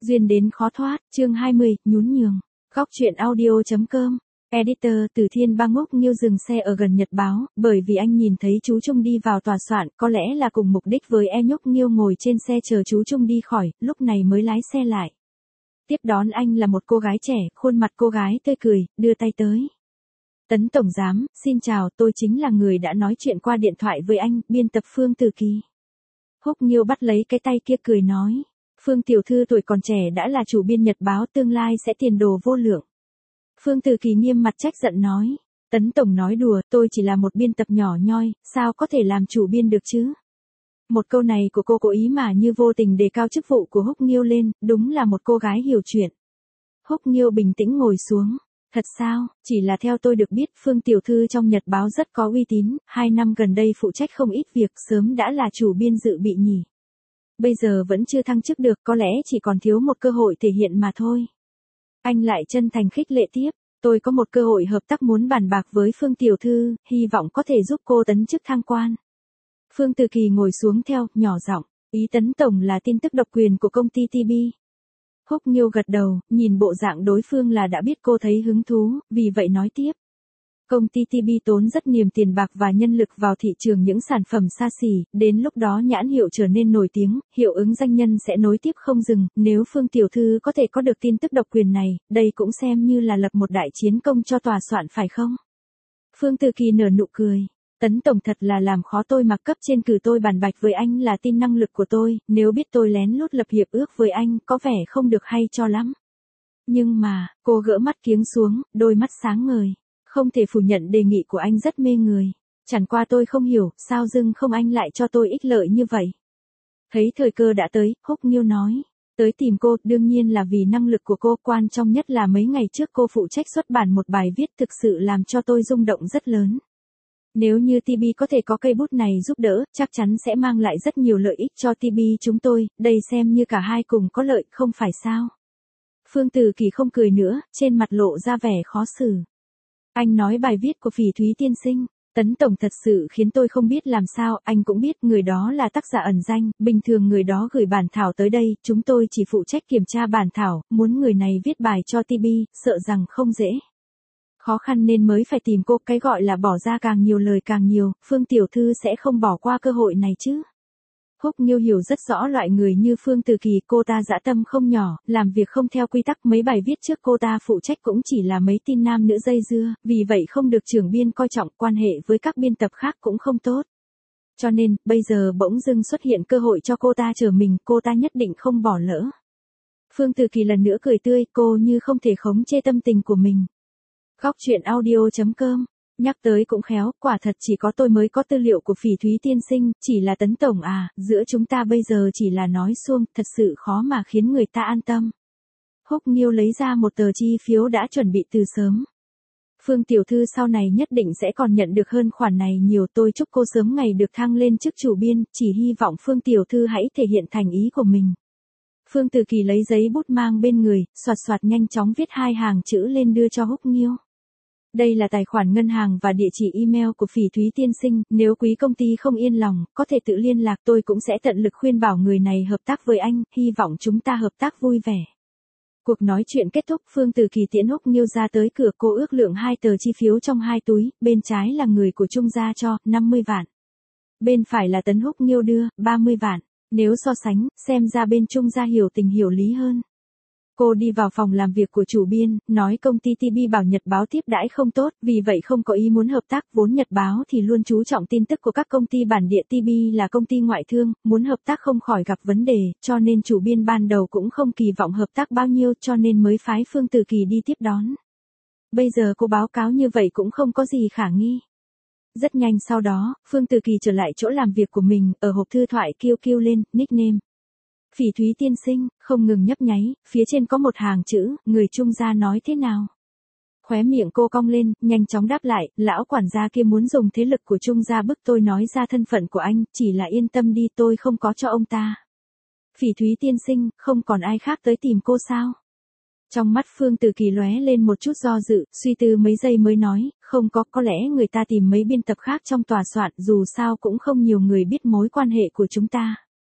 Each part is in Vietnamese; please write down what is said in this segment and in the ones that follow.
Duyên đến khó thoát, chương 20, nhún nhường. Góc truyện audio.com. Editor Từ Thiên Bang Húc Nghiêu dừng xe ở gần Nhật Báo, bởi vì anh nhìn thấy chú Trung đi vào tòa soạn, có lẽ là cùng mục đích với Húc Nghiêu ngồi trên xe chờ chú Trung đi khỏi, lúc này mới lái xe lại. Tiếp đón anh là một cô gái trẻ, khuôn mặt cô gái tươi cười, đưa tay tới. Tấn Tổng Giám, xin chào, tôi chính là người đã nói chuyện qua điện thoại với anh, biên tập Phương Từ Kỳ. Húc Nghiêu bắt lấy cái tay kia cười nói. Phương tiểu thư tuổi còn trẻ đã là chủ biên Nhật Báo, tương lai sẽ tiền đồ vô lượng. Phương Từ Kỳ nghiêm mặt trách giận nói. Tấn Tổng nói đùa, tôi chỉ là một biên tập nhỏ nhoi, sao có thể làm chủ biên được chứ? Một câu này của cô cố ý mà như vô tình đề cao chức vụ của Húc Nghiêu lên, đúng là một cô gái hiểu chuyện. Húc Nghiêu bình tĩnh ngồi xuống. Thật sao, chỉ là theo tôi được biết Phương tiểu thư trong Nhật Báo rất có uy tín, 2 năm gần đây phụ trách không ít việc, sớm đã là chủ biên dự bị nhỉ. Bây giờ vẫn chưa thăng chức được, có lẽ chỉ còn thiếu một cơ hội thể hiện mà thôi. Anh lại chân thành khích lệ tiếp, tôi có một cơ hội hợp tác muốn bàn bạc với Phương tiểu thư, hy vọng có thể giúp cô tấn chức thăng quan. Phương Từ Kỳ ngồi xuống theo, nhỏ giọng, ý Tấn Tổng là tin tức độc quyền của công ty TB. Húc Nghiêu gật đầu, nhìn bộ dạng đối phương là đã biết cô thấy hứng thú, vì vậy nói tiếp. Công ty TB tốn rất nhiều tiền bạc và nhân lực vào thị trường những sản phẩm xa xỉ, đến lúc đó nhãn hiệu trở nên nổi tiếng, hiệu ứng danh nhân sẽ nối tiếp không dừng, nếu Phương tiểu thư có thể có được tin tức độc quyền này, đây cũng xem như là lập một đại chiến công cho tòa soạn phải không? Phương Từ Kỳ nở nụ cười. Tấn Tổng thật là làm khó tôi mà cấp trên cử tôi bàn bạch với anh là tin năng lực của tôi, nếu biết tôi lén lút lập hiệp ước với anh có vẻ không được hay cho lắm. Nhưng mà, cô gỡ mắt kiếng xuống, đôi mắt sáng ngời. Không thể phủ nhận đề nghị của anh rất mê người. Chẳng qua tôi không hiểu, sao dưng không anh lại cho tôi ích lợi như vậy. Thấy thời cơ đã tới, Húc Nghiêu nói. Tới tìm cô, đương nhiên là vì năng lực của cô, quan trọng nhất là mấy ngày trước cô phụ trách xuất bản một bài viết thực sự làm cho tôi rung động rất lớn. Nếu như TB có thể có cây bút này giúp đỡ, chắc chắn sẽ mang lại rất nhiều lợi ích cho TB chúng tôi, đây xem như cả hai cùng có lợi, không phải sao? Phương Từ Kỳ không cười nữa, trên mặt lộ ra vẻ khó xử. Anh nói bài viết của Phỉ Thúy tiên sinh, Tấn Tổng thật sự khiến tôi không biết làm sao, anh cũng biết người đó là tác giả ẩn danh, bình thường người đó gửi bản thảo tới đây, chúng tôi chỉ phụ trách kiểm tra bản thảo, muốn người này viết bài cho TB, sợ rằng không dễ. Khó khăn nên mới phải tìm cô, cái gọi là bỏ ra càng nhiều lời càng nhiều, Phương tiểu thư sẽ không bỏ qua cơ hội này chứ. Húc Nghiêu hiểu rất rõ loại người như Phương Từ Kỳ, cô ta dã tâm không nhỏ, làm việc không theo quy tắc, mấy bài viết trước cô ta phụ trách cũng chỉ là mấy tin nam nữ dây dưa, vì vậy không được trưởng biên coi trọng, quan hệ với các biên tập khác cũng không tốt. Cho nên, bây giờ bỗng dưng xuất hiện cơ hội cho cô ta trở mình, cô ta nhất định không bỏ lỡ. Phương Từ Kỳ lần nữa cười tươi, cô như không thể khống chế tâm tình của mình. Góc truyện audio.com. Nhắc tới cũng khéo, quả thật chỉ có tôi mới có tư liệu của Phỉ Thúy tiên sinh, chỉ là Tấn Tổng à, giữa chúng ta bây giờ chỉ là nói suông, thật sự khó mà khiến người ta an tâm. Húc Nghiêu lấy ra một tờ chi phiếu đã chuẩn bị từ sớm. Phương tiểu thư sau này nhất định sẽ còn nhận được hơn khoản này nhiều, tôi chúc cô sớm ngày được thăng lên chức chủ biên, chỉ hy vọng Phương tiểu thư hãy thể hiện thành ý của mình. Phương Từ Kỳ lấy giấy bút mang bên người, xoạt xoạt nhanh chóng viết 2 hàng chữ lên đưa cho Húc Nghiêu. Đây là tài khoản ngân hàng và địa chỉ email của Phỉ Thúy tiên sinh, nếu quý công ty không yên lòng, có thể tự liên lạc, tôi cũng sẽ tận lực khuyên bảo người này hợp tác với anh, hy vọng chúng ta hợp tác vui vẻ. Cuộc nói chuyện kết thúc, Phương Từ Kỳ tiễn Húc Nghiêu ra tới cửa, cô ước lượng 2 tờ chi phiếu trong 2 túi, bên trái là người của Trung gia cho, 50 vạn. Bên phải là Tấn Húc Nghiêu đưa, 30 vạn. Nếu so sánh, xem ra bên Trung gia hiểu tình hiểu lý hơn. Cô đi vào phòng làm việc của chủ biên, nói công ty TB bảo Nhật Báo tiếp đãi không tốt, vì vậy không có ý muốn hợp tác, vốn Nhật Báo thì luôn chú trọng tin tức của các công ty bản địa, TB là công ty ngoại thương, muốn hợp tác không khỏi gặp vấn đề, cho nên chủ biên ban đầu cũng không kỳ vọng hợp tác bao nhiêu, cho nên mới phái Phương Từ Kỳ đi tiếp đón. Bây giờ cô báo cáo như vậy cũng không có gì khả nghi. Rất nhanh sau đó, Phương Từ Kỳ trở lại chỗ làm việc của mình, ở hộp thư thoại kêu lên, nickname. Phỉ Thúy tiên sinh, không ngừng nhấp nháy, phía trên có một hàng chữ, người Trung gia nói thế nào? Khóe miệng cô cong lên, nhanh chóng đáp lại, lão quản gia kia muốn dùng thế lực của Trung gia bức tôi nói ra thân phận của anh, chỉ là yên tâm đi, tôi không có cho ông ta. Phỉ Thúy tiên sinh, không còn ai khác tới tìm cô sao? Trong mắt Phương Từ Kỳ lóe lên một chút do dự, suy tư mấy giây mới nói, không có lẽ người ta tìm mấy biên tập khác trong tòa soạn, dù sao cũng không nhiều người biết mối quan hệ của chúng ta.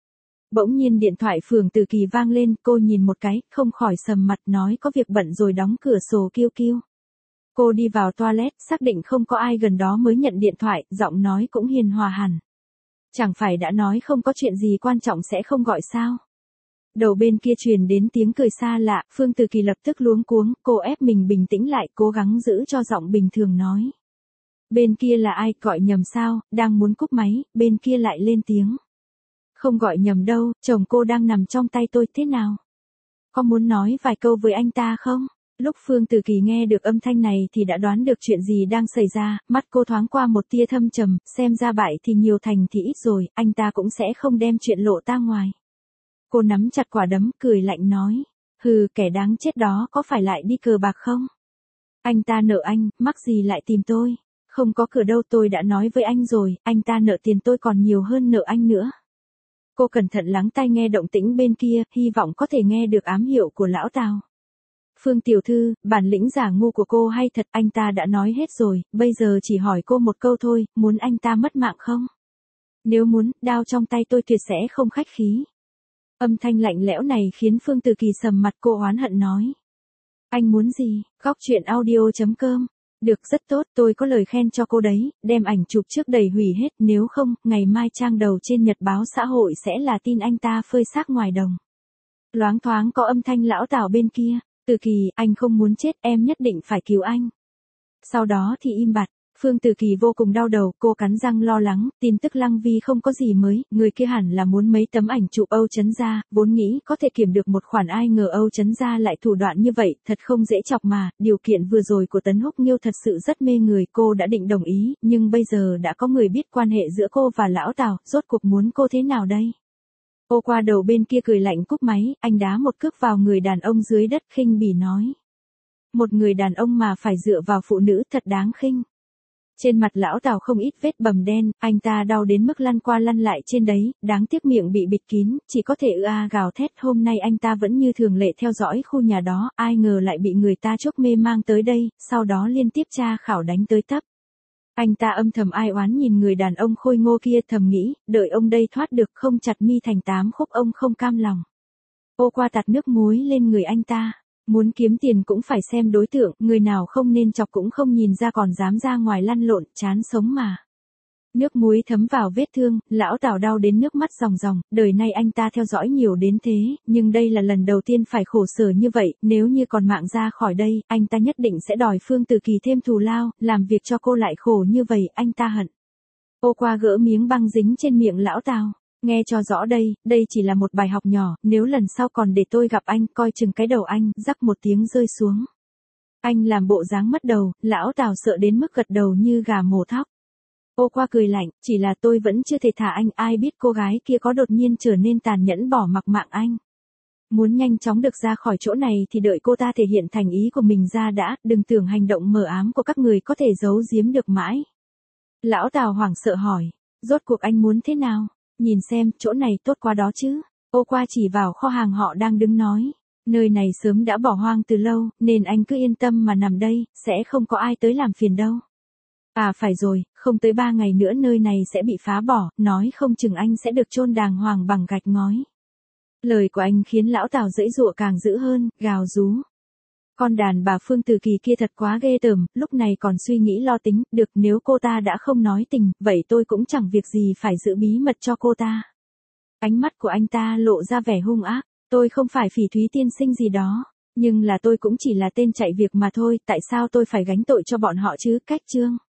Bỗng nhiên điện thoại Phường Từ Kỳ vang lên, cô nhìn một cái, không khỏi sầm mặt nói có việc bận rồi đóng cửa sổ kêu kêu. Cô đi vào toilet, xác định không có ai gần đó mới nhận điện thoại, giọng nói cũng hiền hòa hẳn. Chẳng phải đã nói không có chuyện gì quan trọng sẽ không gọi sao? Đầu bên kia truyền đến tiếng cười xa lạ, Phương Từ Kỳ lập tức luống cuống, cô ép mình bình tĩnh lại, cố gắng giữ cho giọng bình thường nói. Bên kia là ai, gọi nhầm sao, đang muốn cúp máy, bên kia lại lên tiếng. Không gọi nhầm đâu, chồng cô đang nằm trong tay tôi, thế nào? Có muốn nói vài câu với anh ta không? Lúc Phương Từ Kỳ nghe được âm thanh này thì đã đoán được chuyện gì đang xảy ra, mắt cô thoáng qua một tia thâm trầm, xem ra bại thì nhiều thành thì ít rồi, anh ta cũng sẽ không đem chuyện lộ ra ngoài. Cô nắm chặt quả đấm, cười lạnh nói, hừ, kẻ đáng chết đó có phải lại đi cờ bạc không? Anh ta nợ anh, mắc gì lại tìm tôi? Không có cửa đâu, tôi đã nói với anh rồi, anh ta nợ tiền tôi còn nhiều hơn nợ anh nữa. Cô cẩn thận lắng tai nghe động tĩnh bên kia, hy vọng có thể nghe được ám hiệu của lão Tào. Phương tiểu thư, bản lĩnh giả ngu của cô hay thật, anh ta đã nói hết rồi, bây giờ chỉ hỏi cô một câu thôi, muốn anh ta mất mạng không? Nếu muốn, đao trong tay tôi tuyệt sẽ không khách khí. Âm thanh lạnh lẽo này khiến Phương Từ Kỳ sầm mặt, cô oán hận nói. Anh muốn gì? Góc truyện audio.com. Được, rất tốt, tôi có lời khen cho cô đấy, đem ảnh chụp trước đầy hủy hết, nếu không, ngày mai trang đầu trên nhật báo xã hội sẽ là tin anh ta phơi xác ngoài đồng. Loáng thoáng có âm thanh lão Tào bên kia, Từ Kỳ, anh không muốn chết, em nhất định phải cứu anh. Sau đó thì im bặt. Phương Từ Kỳ vô cùng đau đầu, cô cắn răng lo lắng, tin tức Lăng Vi không có gì mới, người kia hẳn là muốn mấy tấm ảnh chụp Âu Chấn Gia, vốn nghĩ có thể kiểm được một khoản, ai ngờ Âu Chấn Gia lại thủ đoạn như vậy, thật không dễ chọc mà, điều kiện vừa rồi của Tấn Húc Nghiêu thật sự rất mê người, cô đã định đồng ý, nhưng bây giờ đã có người biết quan hệ giữa cô và lão Tào, rốt cuộc muốn cô thế nào đây? Ô qua đầu bên kia cười lạnh cúp máy, anh đá một cước vào người đàn ông dưới đất, khinh bỉ nói. Một người đàn ông mà phải dựa vào phụ nữ thật đáng khinh. Trên mặt lão Tào không ít vết bầm đen, anh ta đau đến mức lăn qua lăn lại trên đấy, đáng tiếc miệng bị bịt kín, chỉ có thể gào thét. Hôm nay anh ta vẫn như thường lệ theo dõi khu nhà đó, ai ngờ lại bị người ta chuốc mê mang tới đây, sau đó liên tiếp tra khảo đánh tới tấp. Anh ta âm thầm ai oán nhìn người đàn ông khôi ngô kia, thầm nghĩ, đợi ông đây thoát được không chặt mi thành 8 khúc, ông không cam lòng. Ô qua tạt nước muối lên người anh ta. Muốn kiếm tiền cũng phải xem đối tượng, người nào không nên chọc cũng không nhìn ra còn dám ra ngoài lăn lộn, chán sống mà. Nước muối thấm vào vết thương, lão Tào đau đến nước mắt ròng ròng, đời nay anh ta theo dõi nhiều đến thế, nhưng đây là lần đầu tiên phải khổ sở như vậy, nếu như còn mạng ra khỏi đây, anh ta nhất định sẽ đòi Phương Từ Kỳ thêm thù lao, làm việc cho cô lại khổ như vậy, anh ta hận. Ô qua gỡ miếng băng dính trên miệng lão Tào. Nghe cho rõ đây chỉ là một bài học nhỏ, nếu lần sau còn để tôi gặp anh, coi chừng cái đầu anh, rắc một tiếng rơi xuống. Anh làm bộ dáng mất đầu, lão Tào sợ đến mức gật đầu như gà mổ thóc. Ô qua cười lạnh, chỉ là tôi vẫn chưa thể thả anh, ai biết cô gái kia có đột nhiên trở nên tàn nhẫn bỏ mặc mạng anh. Muốn nhanh chóng được ra khỏi chỗ này thì đợi cô ta thể hiện thành ý của mình ra đã, đừng tưởng hành động mờ ám của các người có thể giấu giếm được mãi. Lão Tào hoảng sợ hỏi, rốt cuộc anh muốn thế nào? Nhìn xem, chỗ này tốt quá đó chứ. Ô qua chỉ vào kho hàng họ đang đứng nói. Nơi này sớm đã bỏ hoang từ lâu, nên anh cứ yên tâm mà nằm đây, sẽ không có ai tới làm phiền đâu. À phải rồi, không tới 3 ngày nữa nơi này sẽ bị phá bỏ, nói không chừng anh sẽ được chôn đàng hoàng bằng gạch ngói. Lời của anh khiến lão Tào giãy giụa càng dữ hơn, gào rú. Con đàn bà Phương Từ Kỳ kia thật quá ghê tởm, lúc này còn suy nghĩ lo tính, được nếu cô ta đã không nói tình, vậy tôi cũng chẳng việc gì phải giữ bí mật cho cô ta. Ánh mắt của anh ta lộ ra vẻ hung ác, tôi không phải Phỉ Thúy tiên sinh gì đó, nhưng là tôi cũng chỉ là tên chạy việc mà thôi, tại sao tôi phải gánh tội cho bọn họ chứ, cách chương.